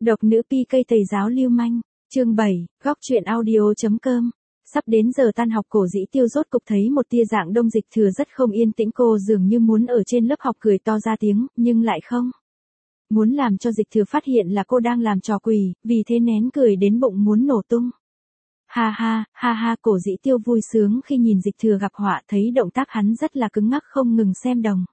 Độc nữ PK thầy giáo lưu manh, chương 7, góc truyện audio.com. Sắp đến giờ tan học, Cổ Dĩ Tiêu rốt cục thấy một tia dạng đông. Dịch Thừa rất không yên tĩnh, cô dường như muốn ở trên lớp học cười to ra tiếng, nhưng lại không muốn làm cho Dịch Thừa phát hiện là cô đang làm trò quỷ, vì thế nén cười đến bụng muốn nổ tung. Ha ha, ha ha, Cổ Dĩ Tiêu vui sướng khi nhìn Dịch Thừa gặp họa, thấy động tác hắn rất là cứng ngắc, không ngừng xem đồng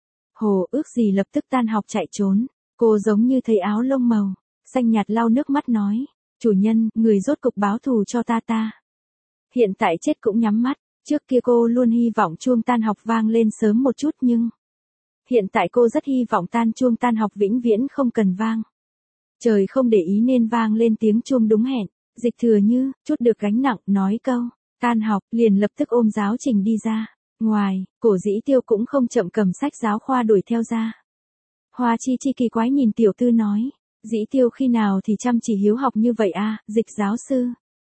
hồ, ước gì lập tức tan học chạy trốn. Cô giống như thấy áo lông màu xanh nhạt lau nước mắt nói, chủ nhân, người rốt cục báo thù cho ta. Hiện tại chết cũng nhắm mắt, trước kia cô luôn hy vọng chuông tan học vang lên sớm một chút, nhưng hiện tại cô rất hy vọng chuông tan học vĩnh viễn không cần vang. Trời không để ý nên vang lên tiếng chuông đúng hẹn. Dịch Thừa như chút được gánh nặng, nói câu tan học, liền lập tức ôm giáo trình đi ra ngoài. Cổ Dĩ Tiêu cũng không chậm, cầm sách giáo khoa đuổi theo ra. Hoa Chi Chi kỳ quái nhìn tiểu tư nói, Dĩ Tiêu khi nào thì chăm chỉ hiếu học như vậy a, Dịch giáo sư.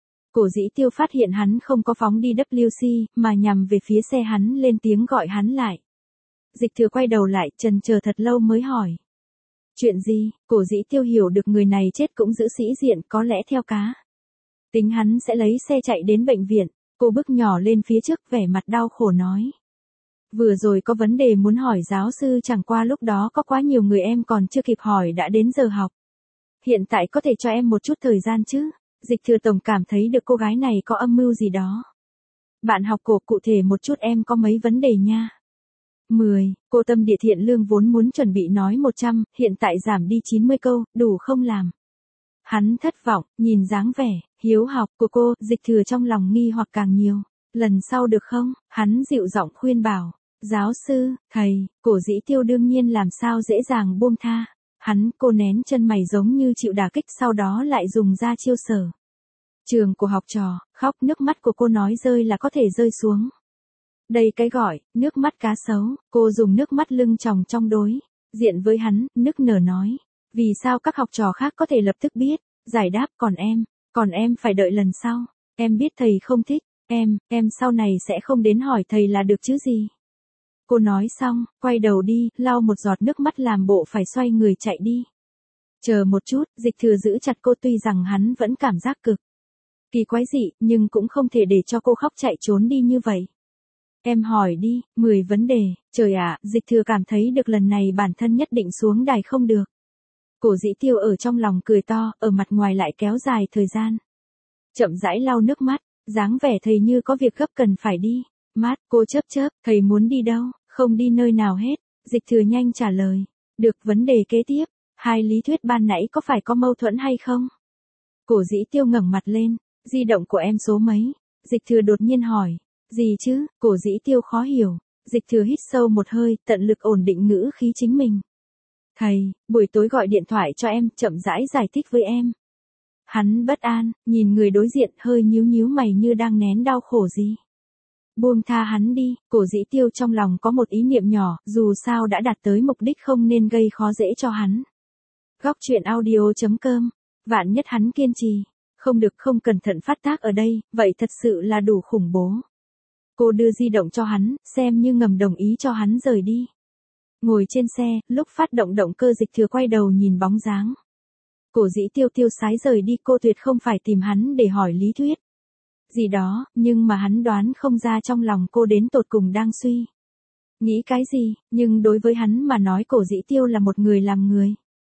Cổ Dĩ Tiêu phát hiện hắn không có phóng đi WC, mà nhằm về phía xe hắn, lên tiếng gọi hắn lại. Dịch Thừa quay đầu lại, chần chờ thật lâu mới hỏi. Chuyện gì? Cổ Dĩ Tiêu hiểu được người này chết cũng giữ sĩ diện, có lẽ theo cá tính hắn sẽ lấy xe chạy đến bệnh viện. Cô bước nhỏ lên phía trước, vẻ mặt đau khổ nói. Vừa rồi có vấn đề muốn hỏi giáo sư, chẳng qua lúc đó có quá nhiều người em còn chưa kịp hỏi đã đến giờ học. Hiện tại có thể cho em một chút thời gian chứ? Dịch Thừa tổng cảm thấy được cô gái này có âm mưu gì đó. Bạn học cổ, cụ thể một chút, em có mấy vấn đề nha. 10, cô tâm địa thiện lương vốn muốn chuẩn bị nói 100, hiện tại giảm đi 90 câu, đủ không làm hắn thất vọng, nhìn dáng vẻ hiếu học của cô, Dịch Thừa trong lòng nghi hoặc càng nhiều. Lần sau được không? Hắn dịu giọng khuyên bảo. Giáo sư, thầy. Cổ Dĩ Tiêu đương nhiên làm sao dễ dàng buông tha. Cô nén chân mày giống như chịu đả kích, sau đó lại dùng ra chiêu sở trường của học trò, khóc, nước mắt của cô nói rơi là có thể rơi xuống. Đây cái gọi nước mắt cá sấu. Cô dùng nước mắt lưng tròng trong đối diện với hắn, nức nở nói. Vì sao các học trò khác có thể lập tức biết giải đáp, còn em phải đợi lần sau. Em biết thầy không thích em sau này sẽ không đến hỏi thầy là được chứ gì. Cô nói xong, quay đầu đi, lau một giọt nước mắt làm bộ phải xoay người chạy đi. Chờ một chút, Dịch Thừa giữ chặt cô, tuy rằng hắn vẫn cảm giác cực kỳ quái dị, nhưng cũng không thể để cho cô khóc chạy trốn đi như vậy. Em hỏi đi, 10 vấn đề. Trời ạ, Dịch Thừa cảm thấy được lần này bản thân nhất định xuống đài không được. Cổ Dĩ Tiêu ở trong lòng cười to, ở mặt ngoài lại kéo dài thời gian. Chậm rãi lau nước mắt, dáng vẻ thầy như có việc gấp cần phải đi. Mát, cô chớp, thầy muốn đi đâu? Không đi nơi nào hết. Dịch Thừa nhanh trả lời. Được, vấn đề kế tiếp. 2 lý thuyết ban nãy có phải có mâu thuẫn hay không? Cổ Dĩ Tiêu ngẩng mặt lên. Di động của em số mấy? Dịch Thừa đột nhiên hỏi. Gì chứ? Cổ Dĩ Tiêu khó hiểu. Dịch Thừa hít sâu một hơi, tận lực ổn định ngữ khí chính mình. Thầy, buổi tối gọi điện thoại cho em, chậm rãi giải thích với em. Hắn bất an, nhìn người đối diện, hơi nhíu mày như đang nén đau khổ gì. Buông tha hắn đi. Cổ Dĩ Tiêu trong lòng có một ý niệm nhỏ, dù sao đã đạt tới mục đích, không nên gây khó dễ cho hắn. Góc truyện audio.com. Vạn nhất hắn kiên trì không được, không cẩn thận phát tác ở đây, vậy thật sự là đủ khủng bố. Cô đưa di động cho hắn, xem như ngầm đồng ý cho hắn rời đi. Ngồi trên xe, lúc phát động động cơ, Dịch Thừa quay đầu nhìn bóng dáng Cổ Dĩ Tiêu tiêu sái rời đi. Cô tuyệt không phải tìm hắn để hỏi lý thuyết gì đó, nhưng mà hắn đoán không ra trong lòng cô đến tột cùng đang suy nghĩ cái gì, nhưng đối với hắn mà nói, Cổ Dĩ Tiêu là một người làm người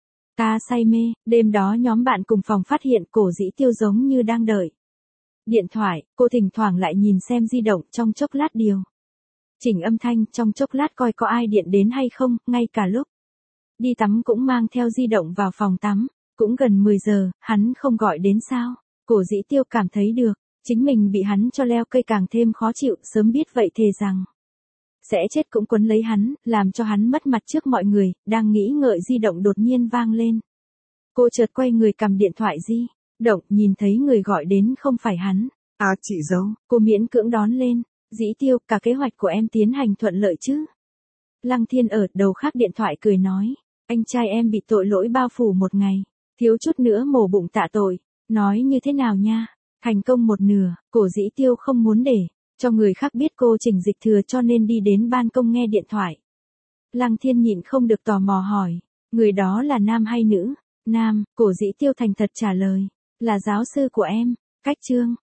ta say mê. Đêm đó nhóm bạn cùng phòng phát hiện Cổ Dĩ Tiêu giống như đang đợi điện thoại, cô thỉnh thoảng lại nhìn xem di động, trong chốc lát điều chỉnh âm thanh, trong chốc lát coi có ai điện đến hay không, ngay cả lúc đi tắm cũng mang theo di động vào phòng tắm. Cũng gần 10 giờ, hắn không gọi đến sao? Cổ Dĩ Tiêu cảm thấy được chính mình bị hắn cho leo cây càng thêm khó chịu, sớm biết vậy thề rằng sẽ chết cũng quấn lấy hắn, làm cho hắn mất mặt trước mọi người. Đang nghĩ ngợi, di động đột nhiên vang lên. Cô chợt quay người cầm điện thoại di động, nhìn thấy người gọi đến không phải hắn. À, chị dâu. Cô miễn cưỡng đón lên. Dĩ Tiêu, cả kế hoạch của em tiến hành thuận lợi chứ? Lăng Thiên ở đầu khác điện thoại cười nói. Anh trai em bị tội lỗi bao phủ một ngày, thiếu chút nữa mổ bụng tạ tội. Nói như thế nào nha? Thành công một nửa. Cổ Dĩ Tiêu không muốn để cho người khác biết cô chỉnh Dịch Thừa, cho nên đi đến ban công nghe điện thoại. Lăng Thiên nhịn không được tò mò hỏi. Người đó là nam hay nữ? Nam, cổ dĩ tiêu thành thật trả lời. Là giáo sư của em. Cách chương.